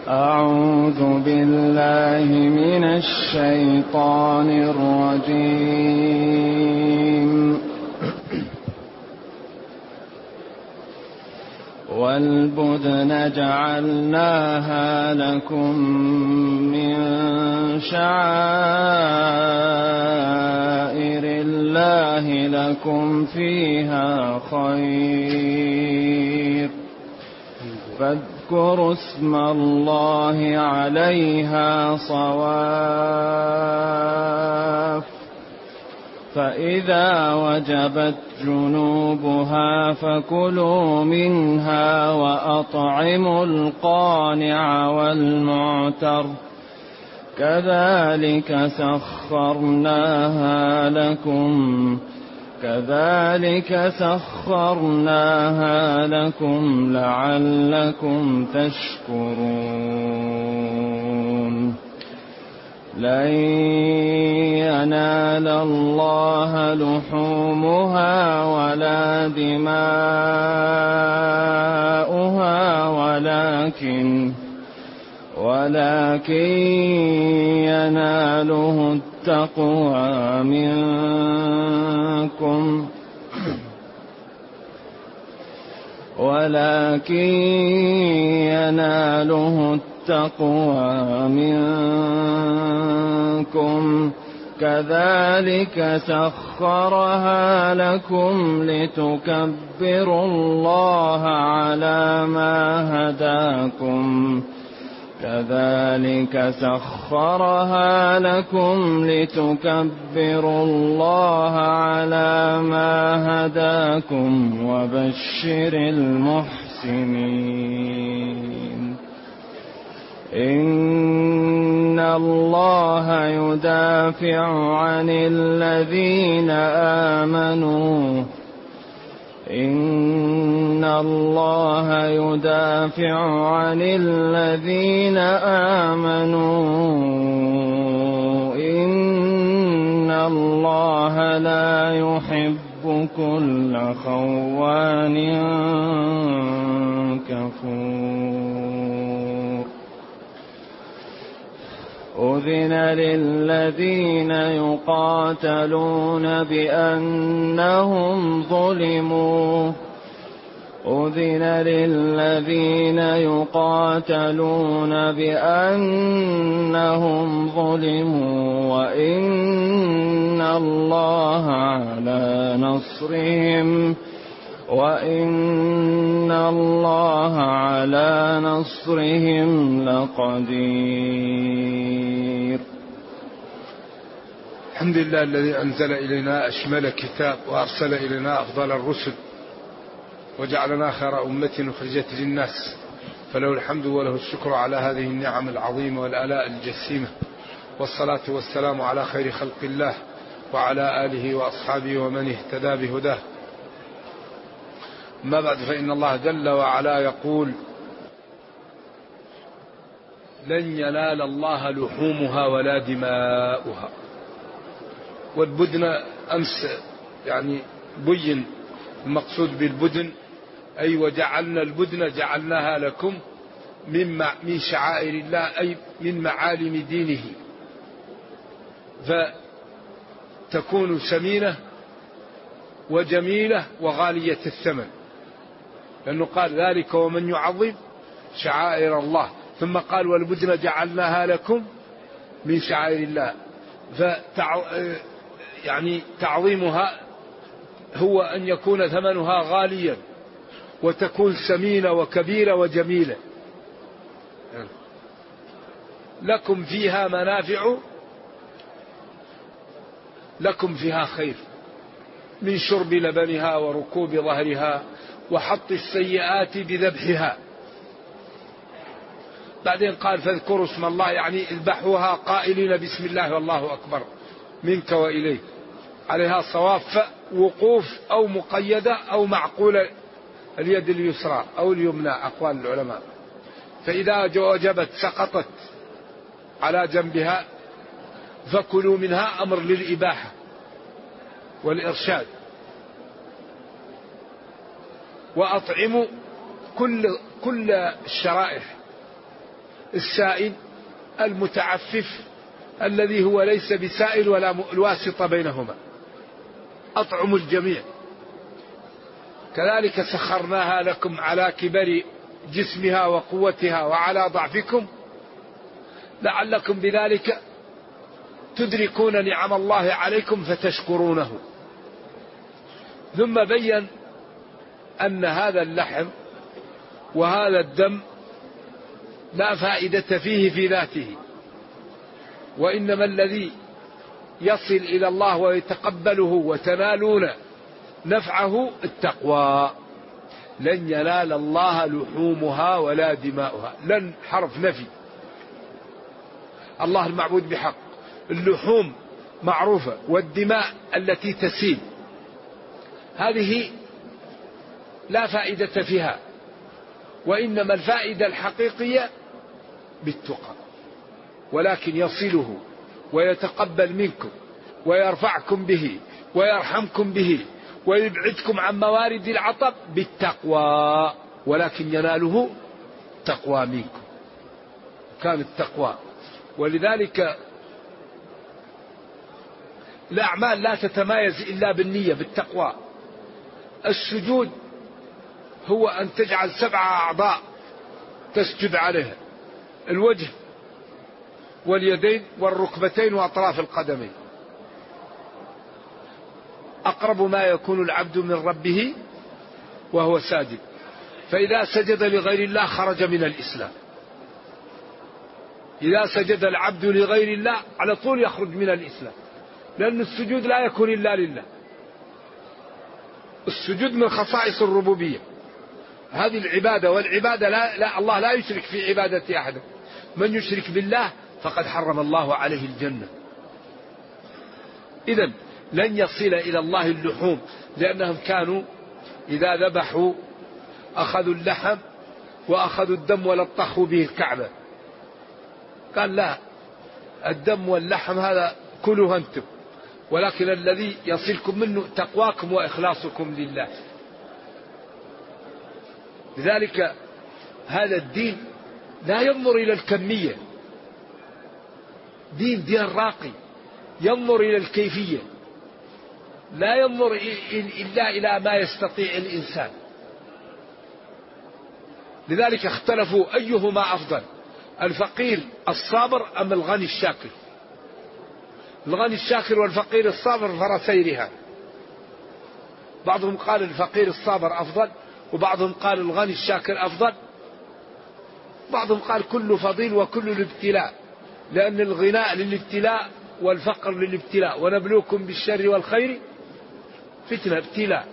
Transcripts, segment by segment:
أعوذ بالله من الشيطان الرجيم. والبدن جعلناها لكم من شعائر الله لكم فيها خير، فاذكروا اسم الله عليها صواف، فإذا وجبت جنوبها فكلوا منها وأطعموا القانع والمعتر، كذلك سخرناها لكم لعلكم تشكرون. لن ينال الله لحومها ولا دماؤها ولكن يناله التقوى منكم كذلك سخرها لكم لتكبروا الله على ما هداكم وبشر المحسنين. إن الله يدافع عن الذين آمنوا إن الله لا يحب كل خوان كفور. أذن للذين يقاتلون بأنهم ظلموا وإن الله على نصرهم لقدير. الحمد لله الذي أنزل إلينا أشمل كتاب وأرسل إلينا أفضل الرسل وجعلنا خير أمة أخرجت للناس، فله الحمد وله الشكر على هذه النعم العظيمة والآلاء الجسيمة، والصلاة والسلام على خير خلق الله وعلى آله وأصحابه ومن اهتدى بهداه. ما بعد، فإن الله جل وعلا يقول: لن ينال الله لحومها ولا دماؤها. والبدن أمس بين المقصود بالبدن أي وجعلنا البدن جعلناها لكم من شعائر الله، أي من معالم دينه، فتكون سمينة وجميلة وغالية الثمن، لأنه قال: ذلك ومن يعظم شعائر الله، ثم قال: والبدن جعلناها لكم من شعائر الله. تعظيمها هو أن يكون ثمنها غاليا وتكون سمينة وكبيرة وجميلة. لكم فيها منافع، لكم فيها خير، من شرب لبنها وركوب ظهرها وحط السيئات بذبحها. بعدين قال: فاذكروا اسم الله، اذبحوها قائلين بسم الله والله أكبر منك وإليك، عليها صواف، وقوف أو مقيدة أو معقولة اليد اليسرى أو اليمنى، أقوال العلماء. فإذا وجبت سقطت على جنبها فكلوا منها، أمر للإباحة والإرشاد. وأطعموا كل الشرائح، السائل المتعفف الذي هو ليس بسائل ولا الواسطة بينهما. أطعموا الجميع. كذلك سخرناها لكم على كبر جسمها وقوتها وعلى ضعفكم لعلكم بذلك تدركون نعم الله عليكم فتشكرونه. ثم بين أن هذا اللحم وهذا الدم لا فائدة فيه في ذاته، وإنما الذي يصل إلى الله ويتقبله وتنالون نفعه التقوى. لن ينال الله لحومها ولا دماؤها. لن حرف نفي. الله المعبود بحق. اللحوم معروفة، والدماء التي تسيل هذه لا فائدة فيها، وإنما الفائدة الحقيقية بالتقى. ولكن يصله ويتقبل منكم ويرفعكم به ويرحمكم به ويبعدكم عن موارد العطب بالتقوى، ولكن يناله تقوى منكم. كان التقوى. ولذلك الأعمال لا تتمايز إلا بالنية بالتقوى. السجود هو أن تجعل 7 أعضاء تسجد عليها: الوجه واليدين والركبتين وأطراف القدمين. أقرب ما يكون العبد من ربه وهو ساجد، فإذا سجد لغير الله خرج من الإسلام. إذا سجد العبد لغير الله على طول يخرج من الإسلام، لأن السجود لا يكون إلا لله. السجود من خصائص الربوبية. هذه العبادة، والعبادة لا الله لا يشرك في عبادة أحد. من يشرك بالله فقد حرم الله عليه الجنة. إذن لن يصل إلى الله اللحوم، لأنهم كانوا إذا ذبحوا أخذوا اللحم وأخذوا الدم ولطخوا به الكعبة. قال لا، الدم واللحم هذا كلوا أنتم، ولكن الذي يصلكم منه تقواكم وإخلاصكم لله. لذلك هذا الدين لا ينظر إلى الكمية، دين راقي، ينظر إلى الكيفية، لا ينظر إلا إلى ما يستطيع الإنسان. لذلك اختلفوا أيهما أفضل، الفقير الصابر أم الغني الشاكر. الغني الشاكر والفقير الصابر فرسيرها. بعضهم قال الفقير الصابر أفضل، وبعضهم قال الغني الشاكر أفضل، بعضهم قال كل فضيل وكل الابتلاء، لأن الغناء للابتلاء والفقر للابتلاء، ونبلوكم بالشر والخير فتنة ابتلاء.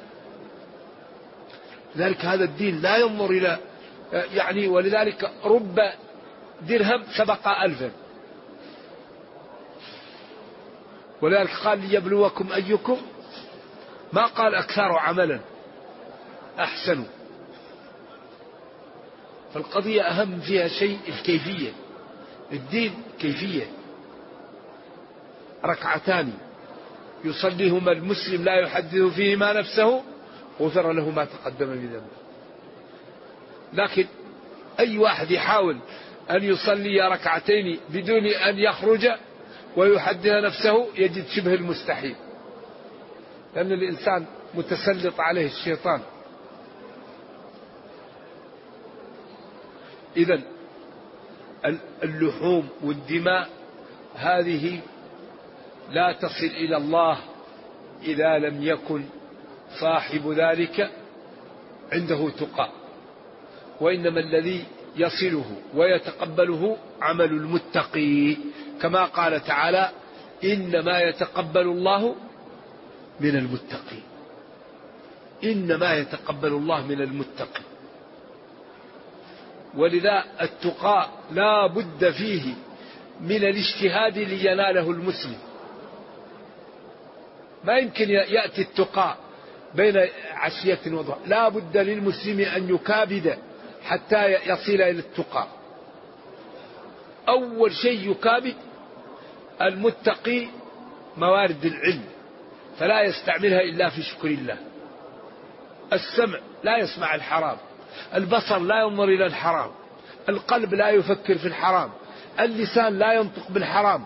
لذلك هذا الدين لا ينظر إلى ولذلك رب درهم سبق 1000. ولذلك قال ليبلوكم أيكم، ما قال أكثر عملا أحسن. فالقضية أهم فيها شيء الكيفية. الدين كيفية. ركعتان يصليهما المسلم لا يحدث فيهما نفسه غفر له ما تقدم من ذنبه. لكن أي واحد يحاول أن يصلي ركعتين بدون أن يخرج ويحدث نفسه يجد شبه المستحيل، لأن الإنسان متسلط عليه الشيطان. إذن اللحوم والدماء هذه لا تصل إلى الله إذا لم يكن صاحب ذلك عنده تقى، وإنما الذي يصله ويتقبله عمل المتقي، كما قال تعالى إنما يتقبل الله من المتقين. إنما يتقبل الله من المتقين. ولذا التقى لا بد فيه من الاجتهاد ليناله المسلم. ما يمكن يأتي التقى بين عشية وضحى، لا بد للمسلم أن يكابد حتى يصل إلى التقى. أول شيء يكابد المتقي موارد العلم، فلا يستعملها إلا في شكر الله. السمع لا يسمع الحرام، البصر لا ينظر إلى الحرام، القلب لا يفكر في الحرام، اللسان لا ينطق بالحرام.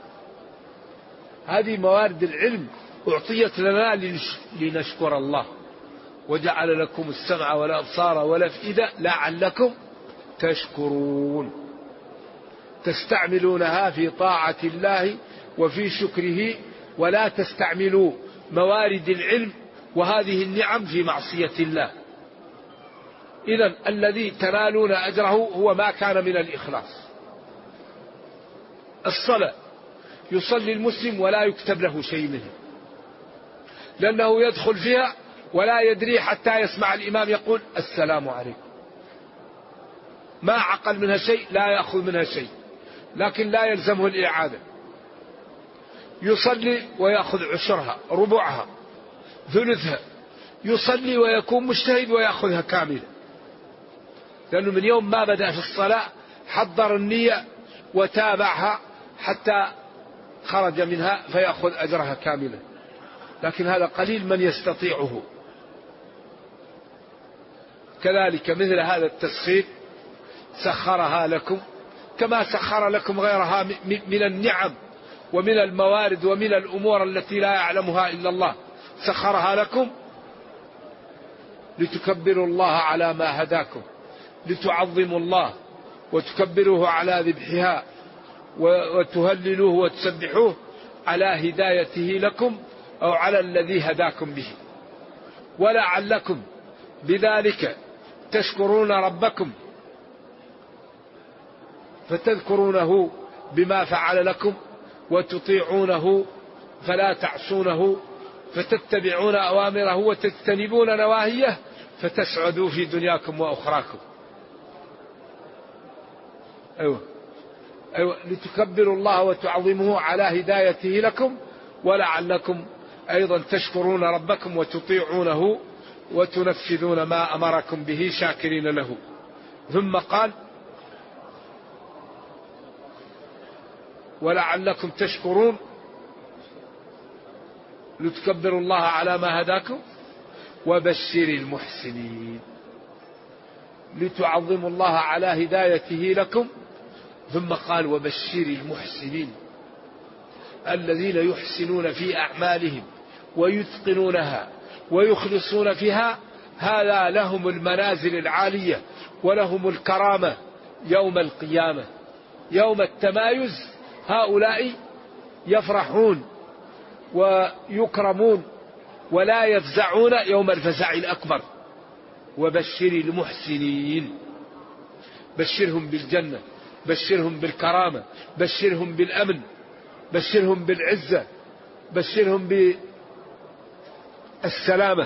هذه موارد العلم أعطيت لنا لنشكر الله. وجعل لكم السمع والأبصار والأفئدة لعلكم تشكرون، تستعملونها في طاعة الله وفي شكره، ولا تستعملوا موارد العلم وهذه النعم في معصية الله. إذن الذي تنالون أجره هو ما كان من الإخلاص. الصلاة يصلي المسلم ولا يكتب له شيء منه، لأنه يدخل فيها ولا يدري حتى يسمع الإمام يقول السلام عليكم، ما عقل منها شيء، لا يأخذ منها شيء، لكن لا يلزمه الإعادة. يصلي ويأخذ عشرها، ربعها، ثلثها، يصلي ويكون مجتهد ويأخذها كاملة، لأنه من يوم ما بدأ في الصلاة حضر النية وتابعها حتى خرج منها فيأخذ أجرها كاملة. لكن هذا قليل من يستطيعه. كذلك مثل هذا التسخير سخرها لكم كما سخر لكم غيرها من النعم ومن الموارد ومن الأمور التي لا يعلمها إلا الله، سخرها لكم لتكبروا الله على ما هداكم، لتعظموا الله وتكبروه على ذبحها، وتهللوه وتسبحوه على هدايته لكم أو على الذي هداكم به، ولعلكم بذلك تشكرون ربكم فتذكرونه بما فعل لكم وتطيعونه فلا تعصونه، فتتبعون أوامره وتجتنبون نواهيه فتسعدوا في دنياكم وأخراكم. أيوة لتكبروا الله وتعظموه على هدايته لكم، ولعلكم أيضا تشكرون ربكم وتطيعونه وتنفذون ما أمركم به شاكرين له. ثم قال ولعلكم تشكرون لتكبروا الله على ما هداكم وبشر المحسنين، لتعظموا الله على هدايته لكم. ثم قال وبشر المحسنين الذين يحسنون في أعمالهم ويتقنونها ويخلصون فيها، هذا لهم المنازل العالية ولهم الكرامة يوم القيامة. يوم التمايز هؤلاء يفرحون ويكرمون ولا يفزعون يوم الفزع الأكبر. وبشر المحسنين، بشرهم بالجنة، بشرهم بالكرامة، بشرهم بالأمن، بشرهم بالعزة، بشرهم بالسلامة.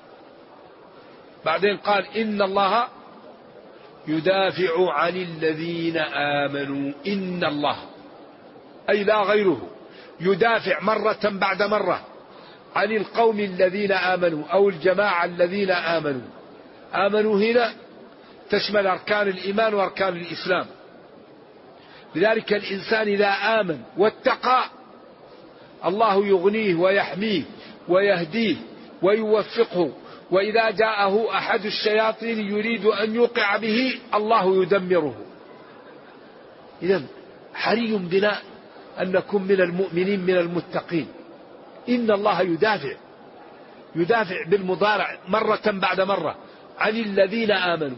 بعدين قال إن الله يدافع عن الذين آمنوا. إن الله أي لا غيره يدافع مرة بعد مرة عن القوم الذين آمنوا أو الجماعة الذين آمنوا. آمنوا هنا تشمل أركان الإيمان وأركان الإسلام. لذلك الإنسان إذا آمن واتقى الله يغنيه ويحميه ويهديه ويوفقه، وإذا جاءه أحد الشياطين يريد أن يوقع به الله يدمره. إذن حري بنا أن نكون من المؤمنين من المتقين. إن الله يدافع بالمضارع مرة بعد مرة عن الذين آمنوا.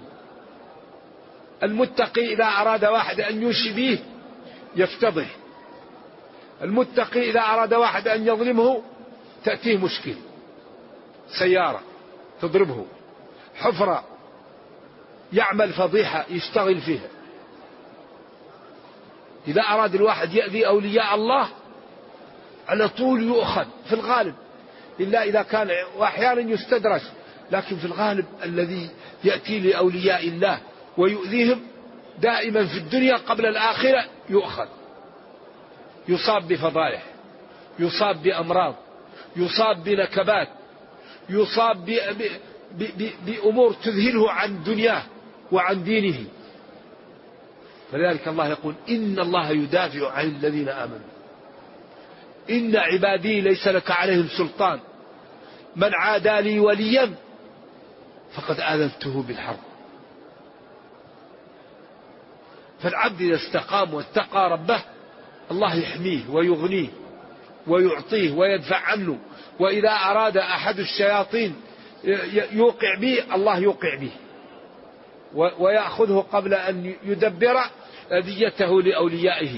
المتقي إذا أراد واحد أن يوشي به يفتضح، المتقي إذا أراد واحد أن يظلمه تأتيه مشكل، سيارة تضربه، حفرة يعمل فضيحة يشتغل فيها. إذا أراد الواحد يأذي أولياء الله على طول يؤخذ في الغالب، إلا إذا كان وأحيانا يستدرج، لكن في الغالب الذي يأتي لأولياء الله ويؤذيهم دائما في الدنيا قبل الآخرة يؤخذ، يصاب بفضائح، يصاب بأمراض، يصاب بنكبات، يصاب بأمور تذهله عن دنياه وعن دينه. فلذلك الله يقول إن الله يدافع عن الذين آمنوا. إن عبادي ليس لك عليهم سلطان، من عادى لي وليا فقد آذنته بالحرب. فالعبد إذا استقام واتقى ربه الله يحميه ويغنيه ويعطيه ويدفع عنه. وإذا أراد أحد الشياطين يوقع به الله يوقع به ويأخذه قبل أن يدبر أذيته لأوليائه.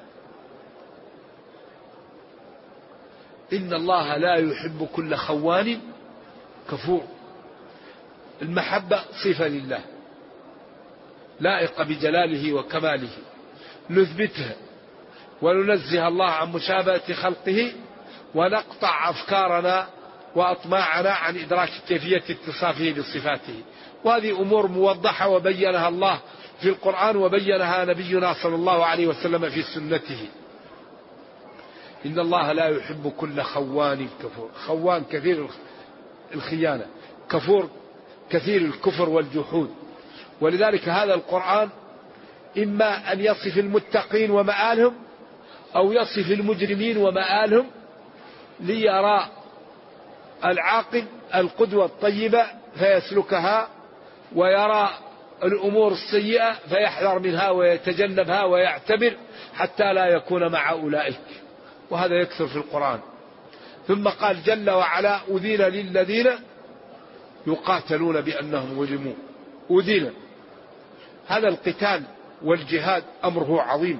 إن الله لا يحب كل خوان كفور. المحبة صفة لله لائقة بجلاله وكماله، نثبتها وننزه الله عن مشابهة خلقه، ونقطع أفكارنا وأطماعنا عن إدراك كيفية اتصافه بصفاته. وهذه أمور موضحة وبينها الله في القرآن وبينها نبينا صلى الله عليه وسلم في سنته. إن الله لا يحب كل خوان كفور. خوان كثير الخيانة، كفور كثير الكفر والجحود. ولذلك هذا القرآن إما أن يصف المتقين ومآلهم أو يصف المجرمين ومآلهم، ليرى العاقل القدوة الطيبة فيسلكها، ويرى الأمور السيئة فيحذر منها ويتجنبها ويعتبر حتى لا يكون مع أولئك. وهذا يكثر في القرآن. ثم قال جل وعلا أذن للذين يقاتلون بأنهم ظلموا. أذن، هذا القتال والجهاد أمره عظيم.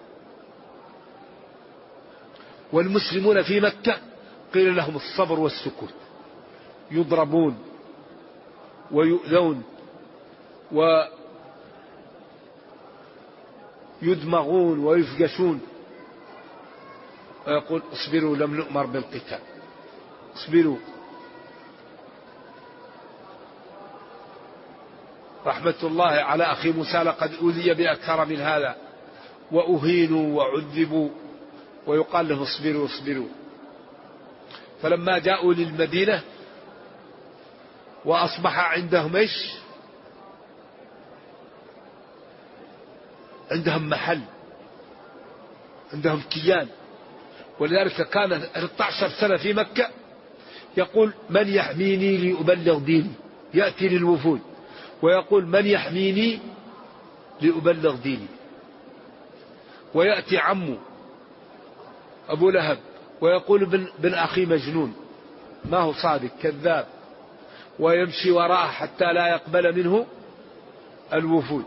والمسلمون في مكة قيل لهم الصبر والسكوت، يضربون ويؤذون ويدمغون ويفقشون، ويقول اصبروا لم نؤمر بالقتال، اصبروا. رحمة الله على أخي موسى لقد أوذي بأكثر من هذا وأهينوا وعذبوا، ويقال لهم اصبروا اصبروا. فلما جاءوا للمدينة وأصبح عندهم ايش؟ عندهم محل، عندهم كيان. ولذلك كان 13 سنة في مكة يقول من يحميني لأبلغ ديني، يأتي للوفود ويقول من يحميني لأبلغ ديني. ويأتي عمه أبو لهب ويقول بن أخي مجنون، ما هو صادق كذاب، ويمشي وراءه حتى لا يقبل منه الوفود.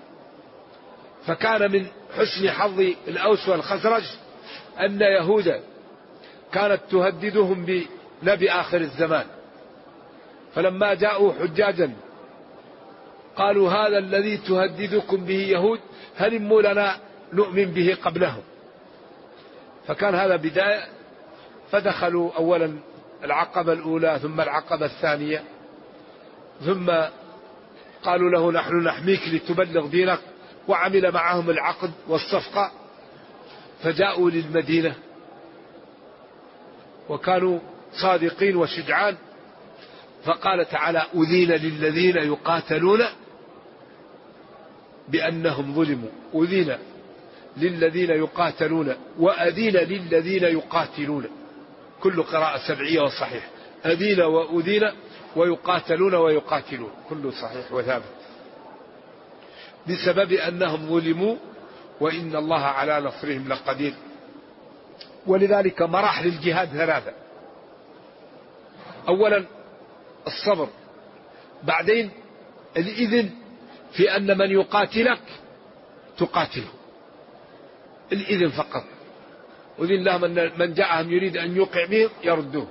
فكان من حسن حظ الأوس والخزرج أن يهوذا كانت تهددهم بنبي آخر الزمان، فلما جاءوا حجاجا قالوا هذا الذي تهددكم به يهود هلموا لنا نؤمن به قبلهم. فكان هذا بداية، فدخلوا أولا العقبة الأولى ثم العقبة الثانية، ثم قالوا له نحن نحميك لتبلغ دينك، وعمل معهم العقد والصفقة. فجاءوا للمدينة وكانوا صادقين وشجعان. فقال تعالى أذين للذين يقاتلون بأنهم ظلموا. أذين للذين يقاتلون وأذين للذين يقاتلون، كل قراءة سبعية وصحيح. أذين وأذين ويقاتلون ويقاتلون كله صحيح وثابت، بسبب أنهم ظلموا وإن الله على نصرهم لقدير. ولذلك مراحل الجهاد ثلاثة: أولا الصبر، بعدين الإذن في أن من يقاتلك تقاتله، الإذن فقط. أذن لهم أن من جاءهم يريد أن يوقع به يردوه،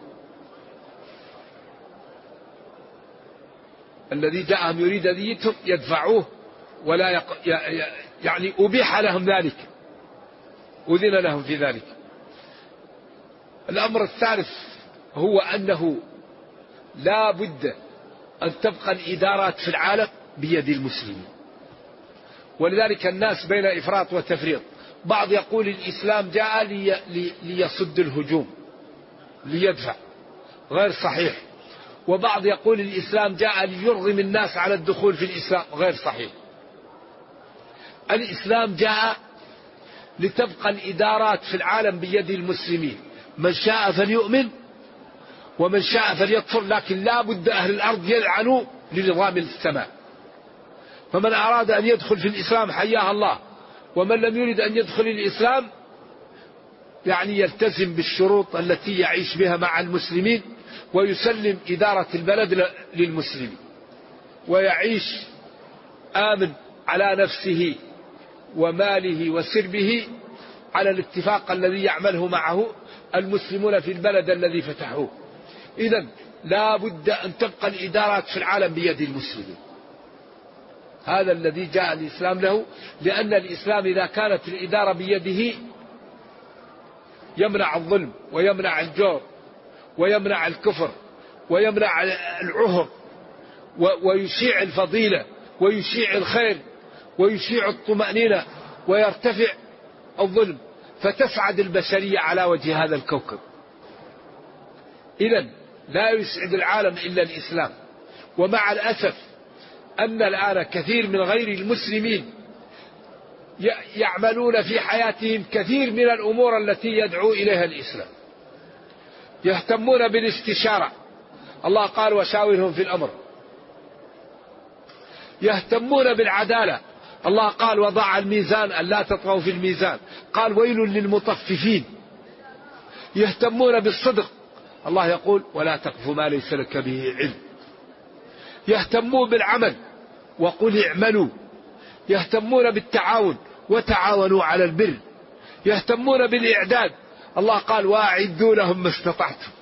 الذي جاءهم يريد أذيتهم يدفعوه، ولا يعني أبيح لهم ذلك، أذن لهم في ذلك. الأمر الثالث هو أنه لا بد أن تبقى الإدارات في العالم بيد المسلمين. ولذلك الناس بين إفراط وتفريط. بعض يقول الإسلام جاء ليصد الهجوم ليدفع، غير صحيح. وبعض يقول الإسلام جاء ليرغم الناس على الدخول في الإسلام، غير صحيح. الإسلام جاء لتبقى الإدارات في العالم بيد المسلمين، من شاء فليؤمن ومن شاء فليكفر، لكن لا بد أهل الأرض يلعنوا لنظام السماء. فمن أراد أن يدخل في الإسلام حياه الله، ومن لم يرد أن يدخل الإسلام يعني يلتزم بالشروط التي يعيش بها مع المسلمين، ويسلم إدارة البلد للمسلمين، ويعيش آمن على نفسه وماله وسربه على الاتفاق الذي يعمله معه المسلمون في البلد الذي فتحوه. إذن لا بد أن تبقى الإدارات في العالم بيد المسلمين. هذا الذي جاء الإسلام له، لأن الإسلام إذا كانت الإدارة بيده يمنع الظلم ويمنع الجور ويمنع الكفر ويمنع العهر، ويشيع الفضيلة ويشيع الخير ويشيع الطمأنينة، ويرتفع الظلم، فتسعد البشرية على وجه هذا الكوكب. إذن لا يسعد العالم إلا الإسلام. ومع الأسف أن الآن كثير من غير المسلمين يعملون في حياتهم كثير من الأمور التي يدعو إليها الإسلام. يهتمون بالاستشارة، الله قال وشاورهم في الأمر. يهتمون بالعدالة، الله قال وضع الميزان ألا تطغوا في الميزان، قال ويل للمطففين. يهتمون بالصدق، الله يقول ولا تقف ما ليس لك به علم. يهتمون بالعمل وقل اعملوا. يهتمون بالتعاون وتعاونوا على البر. يهتمون بالإعداد، الله قال واعدوا لهم ما استطعتم.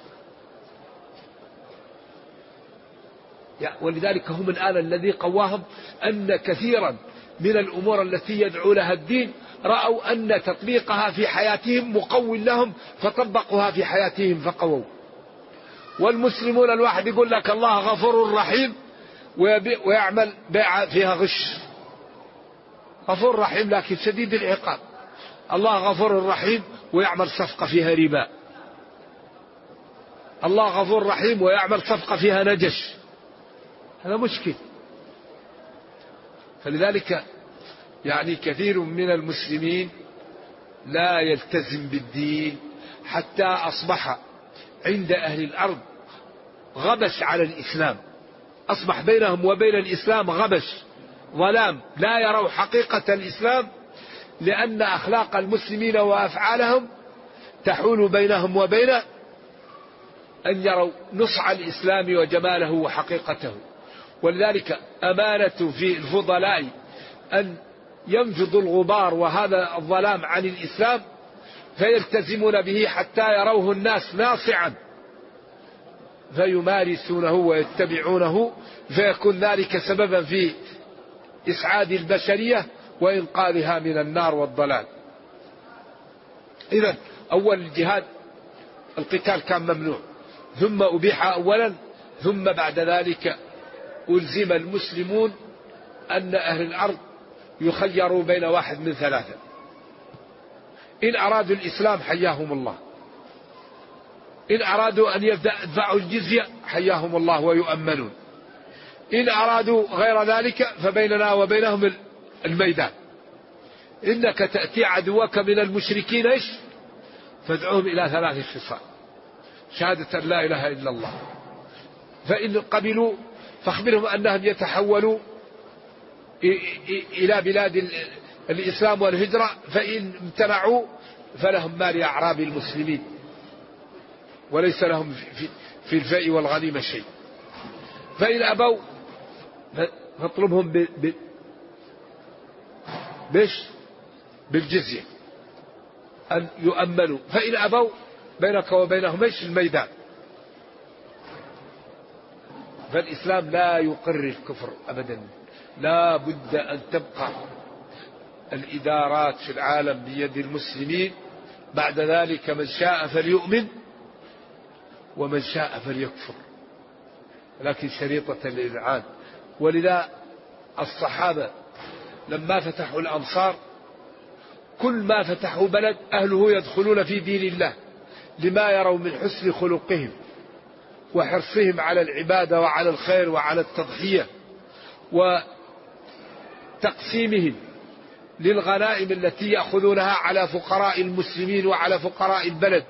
ولذلك هم الآن الذي قواهم أن كثيرا من الأمور التي يدعو لها الدين رأوا أن تطبيقها في حياتهم مقو لهم، فطبقوها في حياتهم فقووا. والمسلمون الواحد يقول لك الله غفور رحيم ويعمل بيعة فيها غش. غفور رحيم لكن شديد العقاب. الله غفور رحيم ويعمل صفقة فيها ربا. الله غفور رحيم ويعمل صفقة فيها نجش. هذا مشكل. فلذلك يعني كثير من المسلمين لا يلتزم بالدين، حتى أصبح عند أهل الأرض غبش على الإسلام. أصبح بينهم وبين الإسلام غبش، ظلام، لا يروا حقيقة الإسلام، لأن أخلاق المسلمين وأفعالهم تحول بينهم وبين أن يروا نصع الإسلام وجماله وحقيقته. ولذلك أمانة في الفضلاء أن ينفضوا الغبار وهذا الظلام عن الإسلام، فيلتزمون به حتى يروه الناس ناصعا فيمارسونه ويتبعونه، فيكون ذلك سببا في إسعاد البشرية وإنقاذها من النار والضلال. إذن أول الجهاد القتال كان ممنوع، ثم أبيح أولا، ثم بعد ذلك ألزم المسلمون أن أهل الأرض يخيروا بين واحد من ثلاثة: إن أرادوا الإسلام حياهم الله، إن أرادوا أن يدفعوا الجزية حياهم الله ويؤمنون، إن أرادوا غير ذلك فبيننا وبينهم الميدان. إنك تأتي عدوك من المشركين إيش؟ فادعوهم إلى 3 خصال: شهادة لا إله إلا الله، فإن قبلوا فاخبرهم أنهم يتحولوا إلى بلاد الإسلام والهجرة، فإن امتنعوا فلهم مال أعراب المسلمين وليس لهم في الفيء والغنيمة شيء. فإن أبوا فاطلبهم بالجزية أن يؤمنوا، فإن أبوا بينك وبينهم إيش؟ الميدان. فالإسلام لا يقر الكفر أبدا، لا بد أن تبقى الإدارات في العالم بيد المسلمين. بعد ذلك من شاء فليؤمن ومن شاء فليكفر، لكن شريطة الإذعان. ولذا الصحابة لما فتحوا الأمصار كل ما فتحوا بلد أهله يدخلون في دين الله، لما يروا من حسن خلقهم وحرصهم على العبادة وعلى الخير وعلى التضحية، وتقسيمهم للغنائم التي يأخذونها على فقراء المسلمين وعلى فقراء البلد،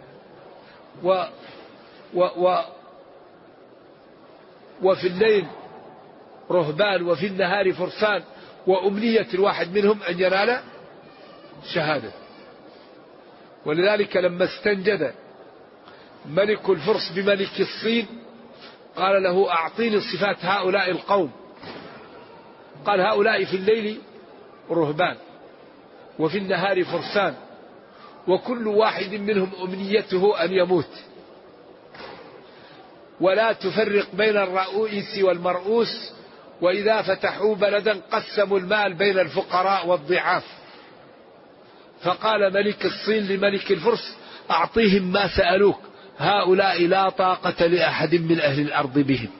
وفي الليل رهبان وفي النهار فرسان، وأمنية الواحد منهم أن ينال شهادة. ولذلك لما استنجد ملك الفرس بملك الصين قال له أعطيني صفات هؤلاء القوم. قال هؤلاء في الليل رهبان وفي النهار فرسان وكل واحد منهم أمنيته أن يموت، ولا تفرق بين الرؤوس والمرؤوس، وإذا فتحوا بلدا قسموا المال بين الفقراء والضعاف. فقال ملك الصين لملك الفرس أعطيهم ما سألوك، هؤلاء لا طاقة لأحد من أهل الأرض بهم.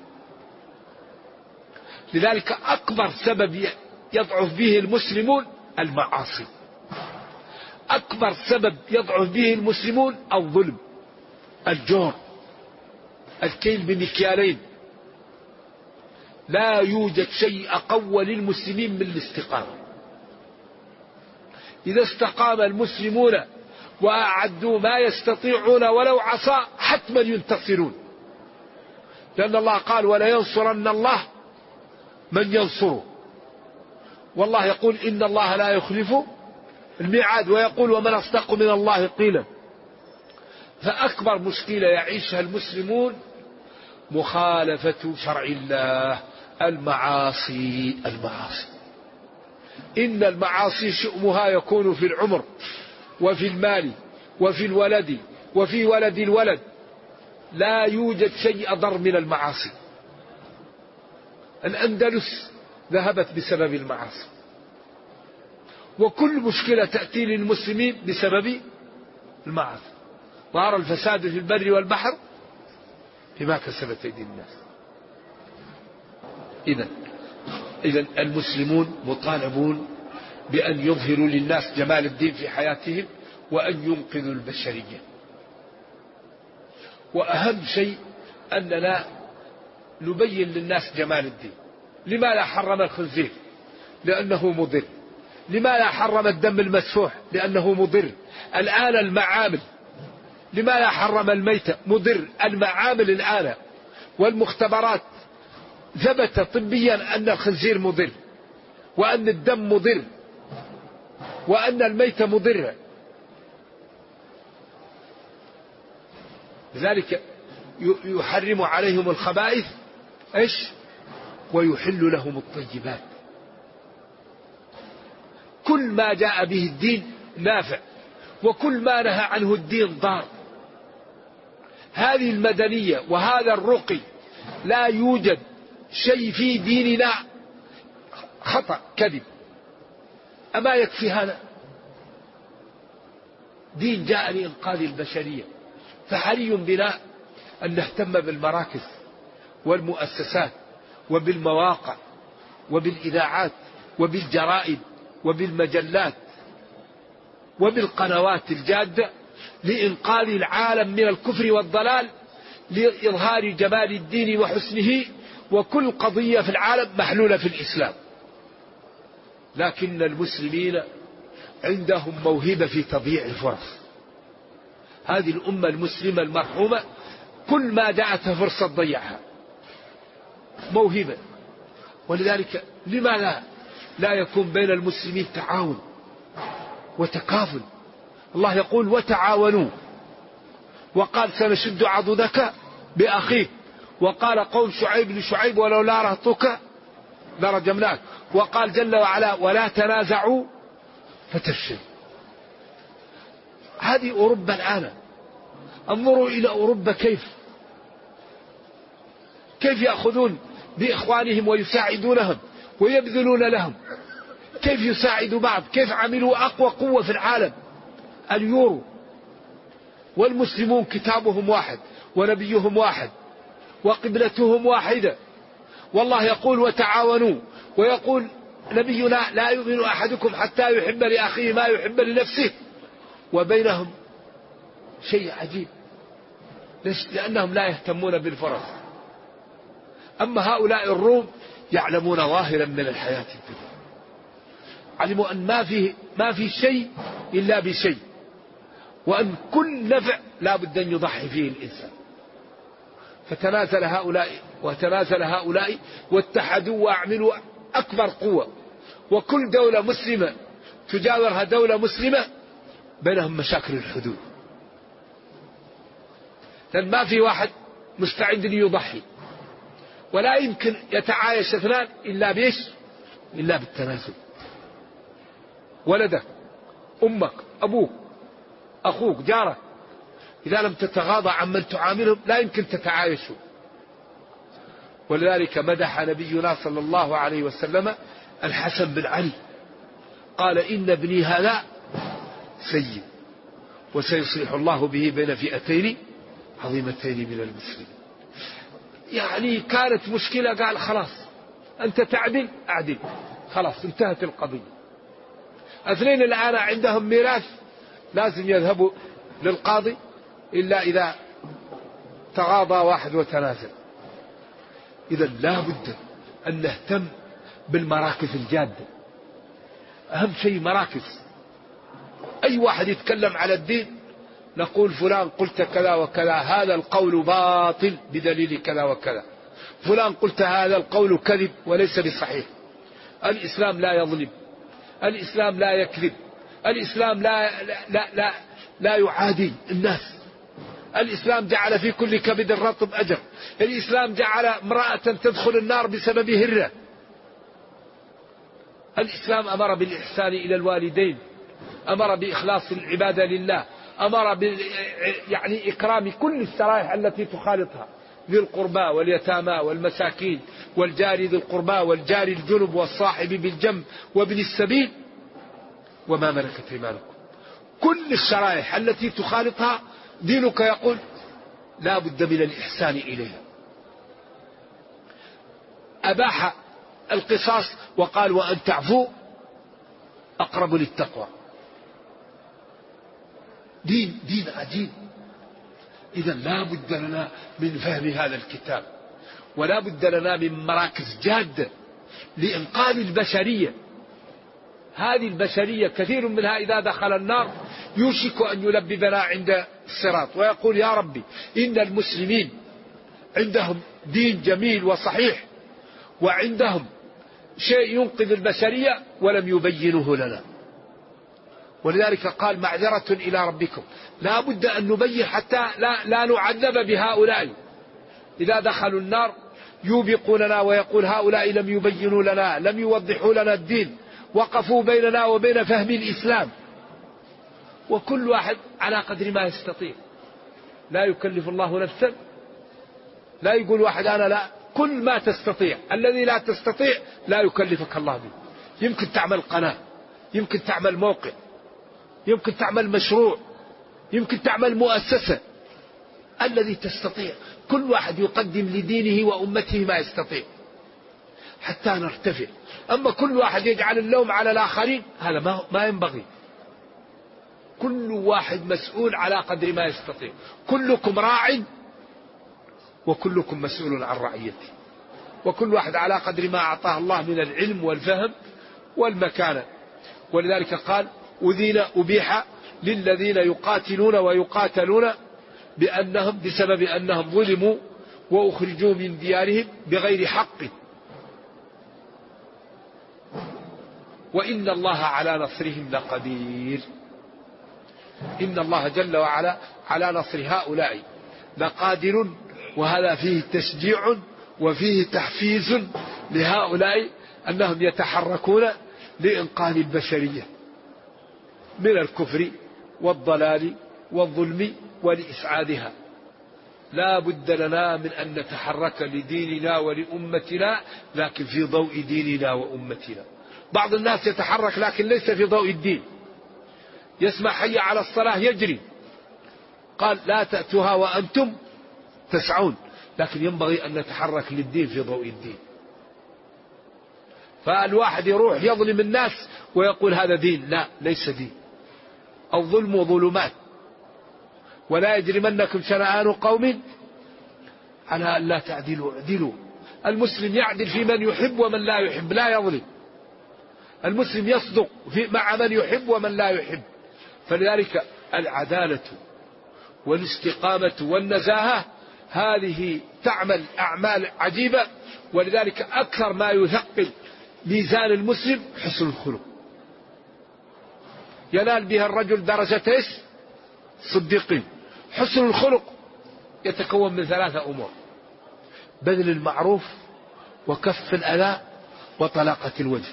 لذلك أكبر سبب يضعف به المسلمون المعاصي، أكبر سبب يضعف به المسلمون الظلم، الجور، الكيل بمكيالين. لا يوجد شيء أقوى للمسلمين من الاستقامة. إذا استقام المسلمون وأعدوا ما يستطيعون ولو عصى حتما ينتصرون، لأن الله قال ولا ينصرن الله من ينصره. والله يقول إن الله لا يخلف الميعاد، ويقول ومن أصدق من الله قيلا. فأكبر مشكلة يعيشها المسلمون مخالفة شرع الله، المعاصي. إن المعاصي شؤمها يكون في العمر وفي المال وفي الولد وفي ولد الولد. لا يوجد شيء أضر من المعاصي. الأندلس ذهبت بسبب المعاصي، وكل مشكلة تأتي للمسلمين بسبب المعاصي. ظهر الفساد في البر والبحر بما كسبت أيدي الناس. إذن المسلمون مطالبون بأن يظهروا للناس جمال الدين في حياتهم وأن ينقذوا البشرية. وأهم شيء أننا نبين للناس جمال الدين. لما لا حرم الخنزير؟ لأنه مضر. لما لا حرم الدم المسفوح؟ لأنه مضر. الآن المعامل، لما لا حرم الميتة؟ مضر. المعامل الآن والمختبرات ثبت طبيا أن الخنزير مضر، وأن الدم مضر، وأن الميتة مضرة. لذلك يحرم عليهم الخبائث ويحل لهم الطيبات. كل ما جاء به الدين نافع، وكل ما نهى عنه الدين ضار. هذه المدنية وهذا الرقي، لا يوجد شيء في ديننا خطأ كذب. أما يكفي هذا؟ دين جاء لإنقاذ البشرية. فحري بنا أن نهتم بالمراكز والمؤسسات وبالمواقع وبالإذاعات وبالجرائد وبالمجلات وبالقنوات الجادة لإنقاذ العالم من الكفر والضلال، لإظهار جمال الدين وحسنه. وكل قضية في العالم محلولة في الإسلام. لكن المسلمين عندهم موهبة في تضييع الفرص. هذه الأمة المسلمة المرحومة كل ما جاءتها فرصة تضيعها، موهبة. ولذلك لما لا يكون بين المسلمين تعاون وتكافل؟ الله يقول وتعاونوا، وقال سنشد عضدك بأخيك، وقال قوم شعيب لشعيب ولولا رهطك لرجمناك، وقال جل وعلا ولا تنازعوا فتفشلوا. هذه أوروبا الآن. انظروا إلى أوروبا كيف يأخذون بإخوانهم ويساعدونهم ويبذلون لهم، كيف يساعدوا بعض، كيف عملوا أقوى قوة في العالم اليورو. والمسلمون كتابهم واحد ونبيهم واحد وقبلتهم واحدة. والله يقول وتعاونوا، ويقول نبينا لا يؤمن أحدكم حتى يحب لأخيه ما يحب لنفسه. وبينهم شيء عجيب. ليش؟ لأنهم لا يهتمون بالفرص. أما هؤلاء الروم يعلمون ظاهرا من الحياة الدنيا، علموا أن ما في شيء إلا بشيء، وأن كل نفع لا بد أن يضحي فيه الإنسان. فتنازل هؤلاء وتنازل هؤلاء واتحدوا وأعملوا أكبر قوة. وكل دولة مسلمة تجاورها دولة مسلمة بينهم مشاكل الحدود، لأن ما في واحد مستعد ليضحي، ولا يمكن يتعايش اثنان إلا بإيش؟ إلا بالتنازل. ولدك، أمك، أبوك، أخوك، جارك، إذا لم تتغاضى عمن تعاملهم لا يمكن تتعايشوا. ولذلك مدح نبينا صلى الله عليه وسلم الحسن بن علي، قال إن ابني هذا سيد وسيصلح الله به بين فئتين عظيمتين من المسلمين. يعني كانت مشكلة، قال خلاص أنت تعدل أعدل، خلاص انتهت القضية. اثنين الآن عندهم ميراث لازم يذهبوا للقاضي إلا إذا تغاضى واحد وتنازل. إذا لا بد أن نهتم بالمراكز الجادة. أهم شيء مراكز. أي واحد يتكلم على الدين نقول فلان قلت كذا وكذا، هذا القول باطل بدليل كذا وكذا، فلان قلت هذا القول كذب وليس بصحيح. الإسلام لا يظلم، الإسلام لا يكذب، الإسلام لا يعادي الناس. الإسلام جعل في كل كبد رطب أجر. الإسلام جعل امرأة تدخل النار بسبب هرة. الإسلام أمر بالإحسان إلى الوالدين، أمر بإخلاص العبادة لله، أمر يعني إكرام كل الشرائح التي تخالطها، ذي القربى واليتامى والمساكين والجار ذي القربى والجار الجنب والصاحب بالجنب وابن السبيل وما ملكت أيمانكم. كل الشرائح التي تخالطها دينك يقول لا بد من الإحسان إليها. أباح القصاص وقال وأن تعفوا أقرب للتقوى. دين عجيب. إذا لا بد لنا من فهم هذا الكتاب، ولا بد لنا من مراكز جادة لإنقاذ البشرية. هذه البشرية كثير منها إذا دخل النار يوشك أن يلببنا عند الصراط ويقول يا ربي إن المسلمين عندهم دين جميل وصحيح وعندهم شيء ينقذ البشرية ولم يبينه لنا. ولذلك قال معذرة إلى ربكم، لا بد أن نبين حتى لا نعذب بهؤلاء. إذا دخلوا النار يوبقوننا ويقول هؤلاء لم يبينوا لنا، لم يوضحوا لنا الدين، وقفوا بيننا وبين فهم الإسلام. وكل واحد على قدر ما يستطيع، لا يكلف الله نفسا، لا يقول واحد أنا لا، كل ما تستطيع. الذي لا تستطيع لا يكلفك الله به. يمكن تعمل قناة، يمكن تعمل موقع، يمكن تعمل مشروع، يمكن تعمل مؤسسة. الذي تستطيع، كل واحد يقدم لدينه وأمته ما يستطيع حتى نرتفع. أما كل واحد يجعل اللوم على الآخرين هذا ما ينبغي. كل واحد مسؤول على قدر ما يستطيع. كلكم راع وكلكم مسؤول عن رعيته، وكل واحد على قدر ما أعطاه الله من العلم والفهم والمكانة. ولذلك قال أبيح للذين يقاتلون ويقاتلون بسبب أنهم ظلموا وأخرجوا من ديارهم بغير حق وإن الله على نصرهم لقدير. إن الله جل وعلا على نصر هؤلاء لقادر. وهذا فيه تشجيع وفيه تحفيز لهؤلاء أنهم يتحركون لإنقاذ البشرية من الكفر والضلال والظلم ولإسعادها. لا بد لنا من أن نتحرك لديننا ولأمتنا، لكن في ضوء ديننا وأمتنا. بعض الناس يتحرك لكن ليس في ضوء الدين، يسمع حي على الصلاة يجري، قال لا تأتوها وأنتم تسعون، لكن ينبغي أن نتحرك للدين في ضوء الدين. فالواحد يروح يظلم الناس ويقول هذا دين، لا ليس دين. الظلم ظلمات، ولا يجرمنكم شنآن قوم على أن لا تعدلوا اعدلوا. المسلم يعدل في من يحب ومن لا يحب، لا يظلم. المسلم يصدق مع من يحب ومن لا يحب. فلذلك العدالة والاستقامة والنزاهة هذه تعمل أعمال عجيبة. ولذلك أكثر ما يثقل ميزان المسلم حسن الخلق. ينال بها الرجل درجة إيش؟ صديقين. حسن الخلق يتكون من 3 أمور: بذل المعروف، وكف الأذى، وطلاقة الوجه.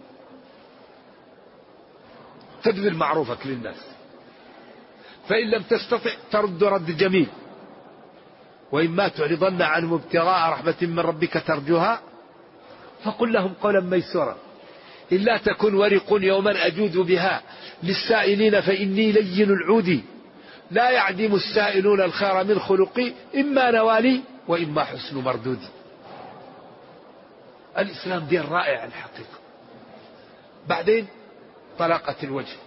تبذل معروفك للناس، فإن لم تستطع ترد رد جميل. وإما تعرضن عنهم ابتغاء رحمة من ربك ترجوها فقل لهم قولا ميسورا. إلا تكن ورق يوما أجود بها للسائلين فإني لين العود. لا يعدم السائلون الخير من خلقي إما نوالي وإما حسن مردودي. الإسلام دين رائع الحقيقة. بعدين طلاقة الوجه،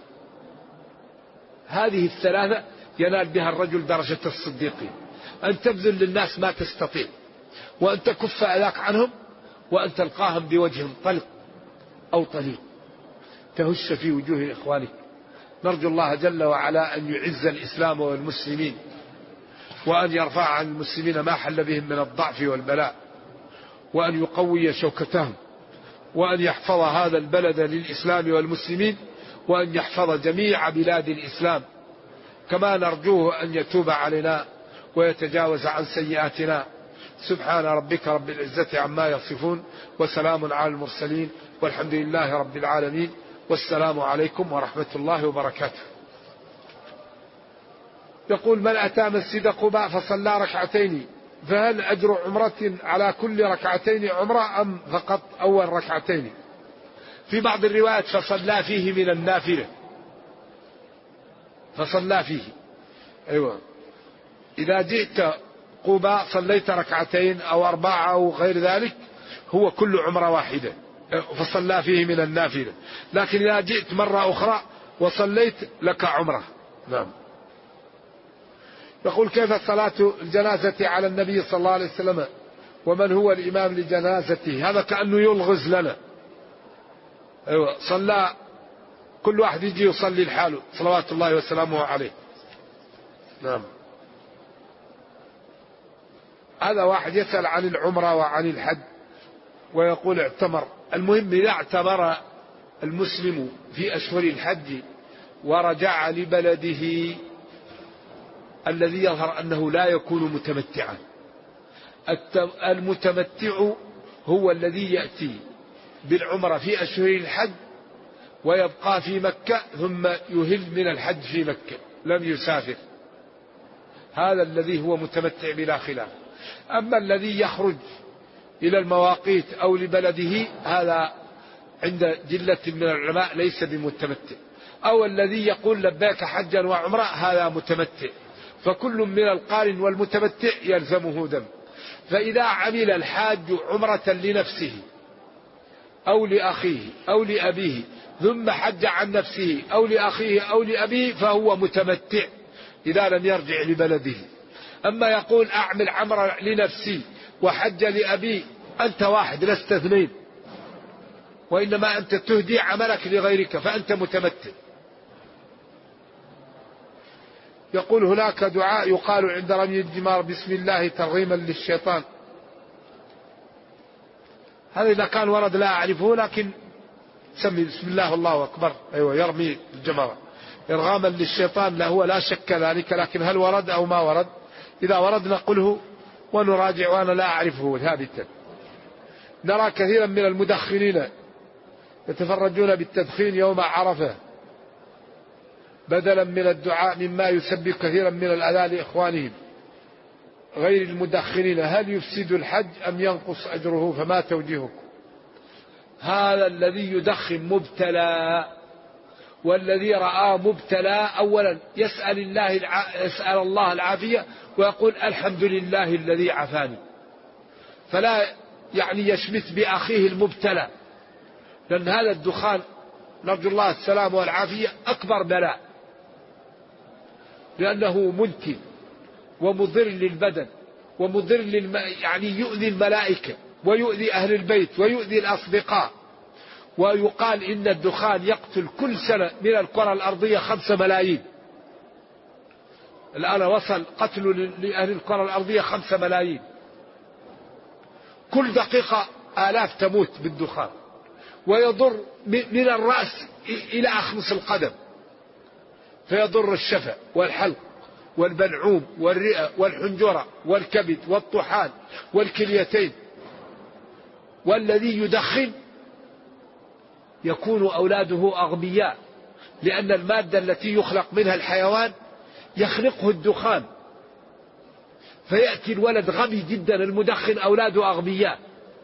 هذه ال3 ينال بها الرجل درجة الصديقين: أن تبذل للناس ما تستطيع، وأن تكف أذاك عنهم، وأن تلقاهم بوجه طلق أو طليق تهش في وجوه إخوانك. نرجو الله جل وعلا أن يعز الإسلام والمسلمين، وأن يرفع عن المسلمين ما حل بهم من الضعف والبلاء، وأن يقوي شوكتهم، وأن يحفظ هذا البلد للإسلام والمسلمين، وأن يحفظ جميع بلاد الإسلام. كما نرجوه أن يتوب علينا ويتجاوز عن سيئاتنا. سبحان ربك رب العزة عما يصفون، وسلام على المرسلين، والحمد لله رب العالمين، والسلام عليكم ورحمة الله وبركاته. يقول: من أتى مسجد قباء فصلى ركعتين فهل أجر عمرة على كل ركعتين عمرة أم فقط أول ركعتين؟ في بعض الروايات فصلى فيه من النافلة، فصلى فيه. أيوة، إذا جئت قباء صليت ركعتين أو 4 أو غير ذلك هو كل عمرة واحدة، فصلى فيه من النافلة. لكن إذا جئت مرة أخرى وصليت لك عمرة. نعم. يقول: كيف صلاة الجنازة على النبي صلى الله عليه وسلم ومن هو الإمام لجنازته؟ هذا كأنه يلغز لنا. أيوة، صلى كل واحد يجي يصلي لحاله صلوات الله وسلامه عليه. نعم. هذا واحد يسأل عن العمرة وعن الحج ويقول اعتمر. المهم إذا اعتمر المسلم في أشهر الحج ورجع لبلده الذي يظهر أنه لا يكون متمتعا. المتمتع هو الذي يأتي بالعمرة في أشهر الحج ويبقى في مكة ثم يهل من الحج في مكة، لم يسافر. هذا الذي هو متمتع بلا خلاف. أما الذي يخرج إلى المواقيت أو لبلده هذا عند جلة من العلماء ليس بمتمتع. أو الذي يقول لبيك حجا وعمرة هذا متمتع. فكل من القارن والمتمتع يلزمه دم. فإذا عمل الحاج عمرة لنفسه أو لأخيه أو لأبيه ثم حج عن نفسه أو لأخيه أو لأبيه فهو متمتع إذا لم يرجع لبلده. أما يقول أعمل عمرة لنفسي وحج لأبي، أنت واحد لست اثنين، وإنما أنت تهدي عملك لغيرك فأنت متمتع. يقول: هناك دعاء يقال عند رمي الجمار بسم الله ترغيما للشيطان. هذا إذا كان ورد لا أعرفه، لكن سمي بسم الله والله أكبر. أيوة، يرمي الجمار إرغاما للشيطان، لا هو لا شك ذلك، لكن هل ورد أو ما ورد؟ إذا ورد نقوله ونراجع، وأنا لا أعرفه ثابتا. نرى كثيرا من المدخنين يتفرجون بالتدخين يوم عرفة بدلا من الدعاء مما يسبب كثيرا من الأذى لإخوانهم غير المدخنين. هل يفسد الحج أم ينقص أجره؟ فما توجيهكم؟ هذا الذي يدخن مبتلى، والذي رآه مبتلى أولا يسأل الله العافية ويقول الحمد لله الذي عافاني، فلا يعني يشمت بأخيه المبتلى، لأن هذا الدخان نرجو الله السلام والعافية أكبر بلاء، لأنه منتن ومضر للبدن ومضر يعني يؤذي الملائكة ويؤذي أهل البيت ويؤذي الأصدقاء. ويقال إن الدخان يقتل كل سنة من الكرة الأرضية 5 ملايين. الآن وصل قتل لأهل الكرة الأرضية 5 ملايين. كل دقيقة آلاف تموت بالدخان، ويضر من الرأس إلى أخمص القدم. فيضر الشفة والحلق والبلعوم والرئة والحنجرة والكبد والطحال والكليتين. والذي يدخن يكون أولاده أغبياء، لأن المادة التي يخلق منها الحيوان يخلقه الدخان، فيأتي الولد غبي جدا. المدخن أولاده أغبياء.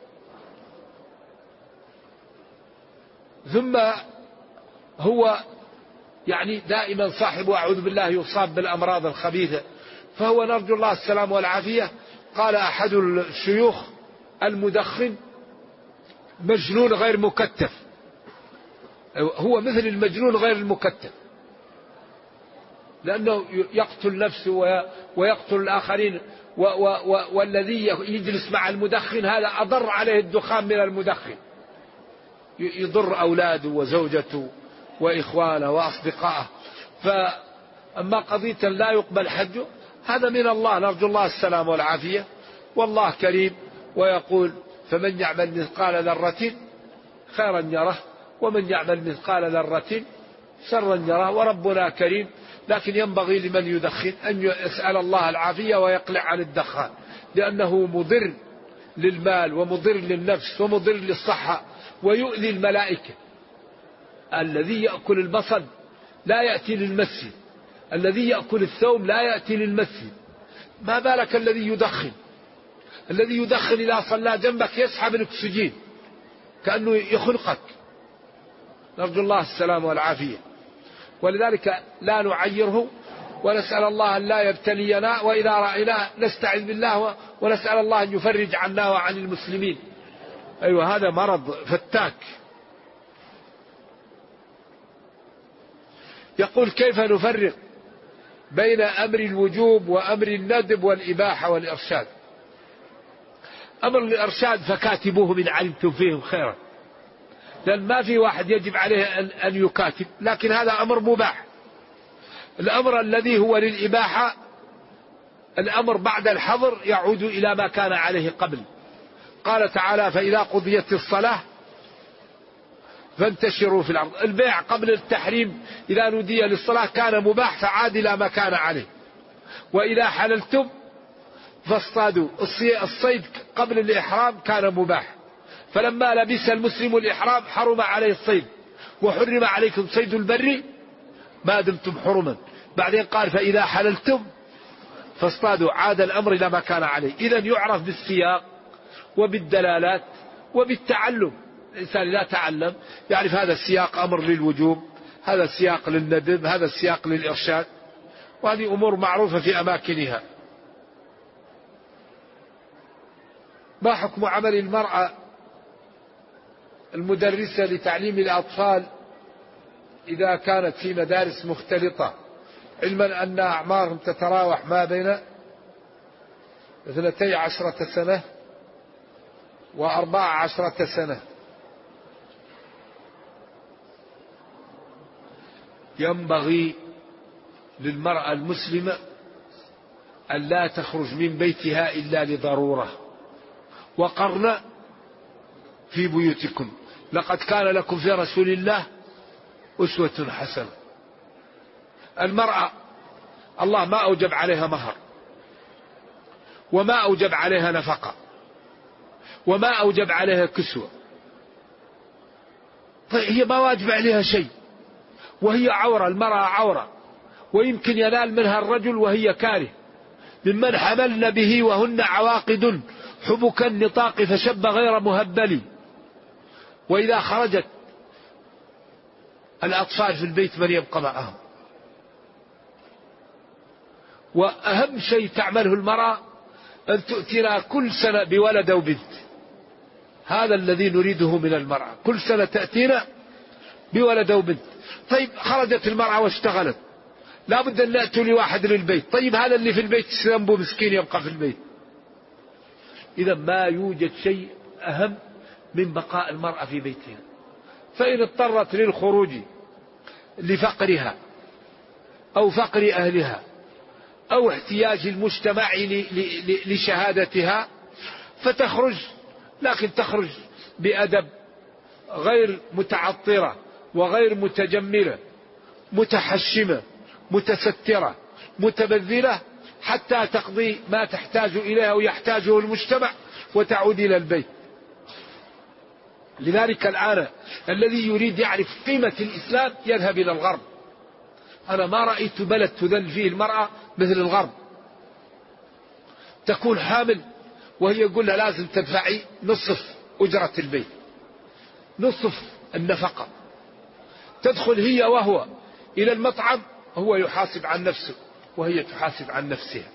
ثم هو يعني دائما صاحب أعوذ بالله يصاب بالأمراض الخبيثة، فهو نرجو الله السلام والعافية. قال أحد الشيوخ: المدخن مجنون غير مكتف، هو مثل المجنون غير المكتف، لأنه يقتل نفسه ويقتل الآخرين، والذي يجلس مع المدخن هذا أضر عليه الدخان من المدخن، يضر أولاده وزوجته وإخوانه وأصدقائه. فأما قضية لا يقبل حجه هذا من الله، نرجو الله السلام والعافية. والله كريم ويقول: فمن يعمل مثقال ذرة خيرا يره ومن يعمل مثقال ذرة شرا يره. وربنا كريم، لكن ينبغي لمن يدخن أن يسأل الله العافية ويقلع عن الدخان، لأنه مضر للمال ومضر للنفس ومضر للصحة ويؤذي الملائكة. الذي يأكل البصل لا يأتي للمسجد، الذي يأكل الثوم لا يأتي للمسجد، ما بالك الذي يدخن؟ الذي يدخن إذا صلى جنبك يسحب الأكسجين كأنه يخنقك. نرجو الله السلام والعافية. ولذلك لا نعيره، ونسأل الله أن لا يبتلينا، وإذا رأينا نستعذ بالله ونسأل الله أن يفرج عنا وعن المسلمين. أيوة، هذا مرض فتاك. يقول: كيف نفرق بين أمر الوجوب وأمر الندب والإباحة والإرشاد؟ أمر الإرشاد فكاتبوه من علمتم فيهم خيرا، لأن ما في واحد يجب عليه أن يكاتب، لكن هذا أمر مباح. الأمر الذي هو للإباحة الأمر بعد الحظر يعود إلى ما كان عليه قبل. قال تعالى: فإذا قضيت الصلاة فانتشروا في الأرض. البيع قبل التحريم إذا نودي للصلاة كان مباح فعاد إلى ما كان عليه. وإذا حللتم فاصطادوا. الصيد قبل الإحرام كان مباح، فلما لبس المسلم الإحرام حرم عليه الصيد، وحرم عليكم صيد البر ما دمتم حرما. بعدين قال: فإذا حللتم فاصطادوا. عاد الأمر إلى ما كان عليه. إذن يعرف بالسياق وبالدلالات وبالتعلم. الإنسان لا تعلم يعرف هذا السياق أمر للوجوب، هذا السياق للندب، هذا السياق للإرشاد، وهذه أمور معروفة في أماكنها. ما حكم عمل المرأة المدرسة لتعليم الأطفال إذا كانت في مدارس مختلطة، علما أن أعمارهم تتراوح ما بين 12 سنة و14 سنة؟ ينبغي للمرأة المسلمة أن لا تخرج من بيتها إلا لضرورة. وقرن في بيوتكم لقد كان لكم في رسول الله أسوة حسنة. المرأة الله ما أوجب عليها مهر، وما أوجب عليها نفقة، وما أوجب عليها كسوة. طيب هي ما واجب عليها شيء، وهي عورة. المرأة عورة، ويمكن ينال منها الرجل وهي كاره. ممن حملن به وهن عواقد حبك النطاق فشب غير مهبل. وإذا خرجت الأطفال في البيت من يبقى معهم. وأهم شيء تعمله المرأة أن تؤتينا كل سنة بولد أو بنت. هذا الذي نريده من المرأة، كل سنة تأتينا بولد أو بنت. طيب خرجت المرأة واشتغلت، لا بد أن نأتوا لواحد للبيت. طيب هذا اللي في البيت ذنبه مسكين يبقى في البيت. إذا ما يوجد شيء أهم من بقاء المرأة في بيتها. فإن اضطرت للخروج لفقرها أو فقر أهلها أو احتياج المجتمع لشهادتها فتخرج، لكن تخرج بأدب، غير متعطرة وغير متجملة، متحشمة متسترة متبذلة حتى تقضي ما تحتاج إليه أو يحتاجه المجتمع وتعود إلى البيت. لذلك الآن الذي يريد يعرف قيمة الإسلام يذهب إلى الغرب. أنا ما رأيت بلد تذل فيه المرأة مثل الغرب. تكون حامل وهي يقول لها لازم تدفعي نصف أجرة البيت، نصف النفقة. تدخل هي وهو إلى المطعم، هو يحاسب عن نفسه وهي تحاسب عن نفسها.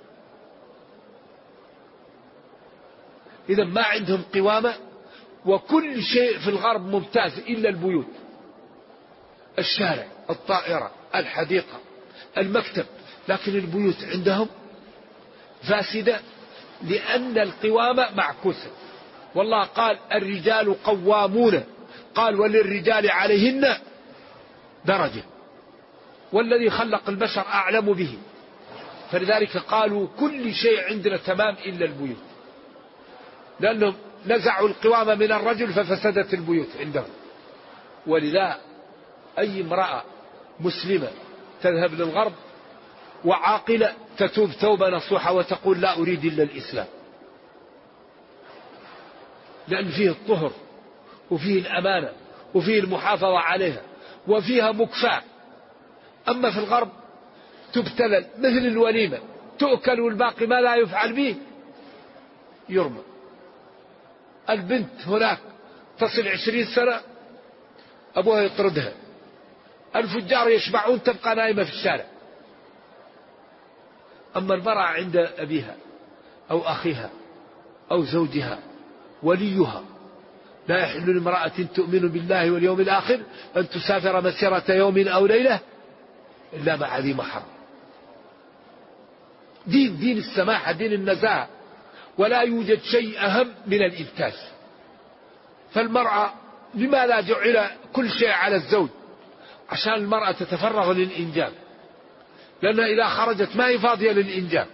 إذا ما عندهم قوامة، وكل شيء في الغرب ممتاز إلا البيوت، الشارع، الطائرة، الحديقة، المكتب، لكن البيوت عندهم فاسدة لأن القوامة معكوسة. والله قال الرجال قوامون، قال وللرجال عليهن درجة، والذي خلق البشر أعلم به. فلذلك قالوا كل شيء عندنا تمام إلا البيوت، لأنهم نزعوا القوامة من الرجل ففسدت البيوت عندهم. ولذا أي امرأة مسلمة تذهب للغرب وعاقلة تتوب توبة نصوحة وتقول لا أريد إلا الإسلام، لأن فيه الطهر وفيه الأمانة وفيه المحافظة عليها وفيها مكفاة. أما في الغرب تبتلل مثل الوليمة، تؤكل والباقي ما لا يفعل به يرمى. البنت هناك تصل 20 سنة أبوها يطردها، الفجار يشبعون تبقى نائمة في الشارع. أما المرأة عند أبيها أو أخيها أو زوجها وليها، لا يحل لامرأة تؤمن بالله واليوم الآخر أن تسافر مسيرة يوم أو ليلة إلا مع ذي محرم. دين السماحة، دين النزاهة، ولا يوجد شيء أهم من الإنتاج. فالمرأة لماذا جعل كل شيء على الزوج؟ عشان المرأة تتفرغ للإنجاب، لأنها إذا خرجت ما هي فاضية للإنجاب.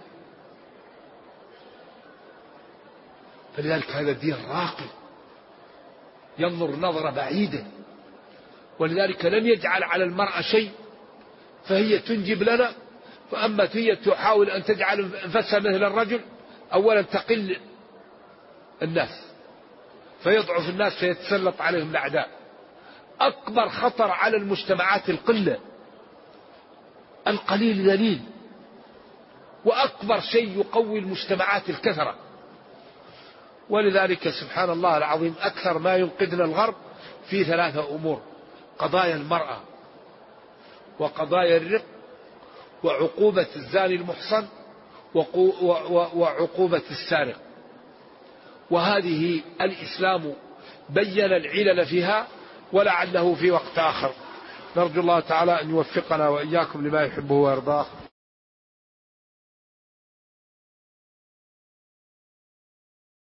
فلذلك هذا الدين راقي ينظر نظرة بعيدة، ولذلك لم يجعل على المرأة شيء فهي تنجب لنا. فأما هي تحاول أن تجعل أنفسها مثل الرجل، أولا تقل الناس فيضعف الناس فيتسلط عليهم الأعداء. أكبر خطر على المجتمعات القلة، القليل ذليل، وأكبر شيء يقوي المجتمعات الكثرة. ولذلك سبحان الله العظيم أكثر ما ينقذنا الغرب في 3 أمور: قضايا المرأة، وقضايا الرق، وعقوبة الزاني المحصن، وعقوبة السارق. وهذه الإسلام بين العلل فيها، ولعله في وقت آخر. نرجو الله تعالى أن يوفقنا وإياكم لما يحبه ويرضاه.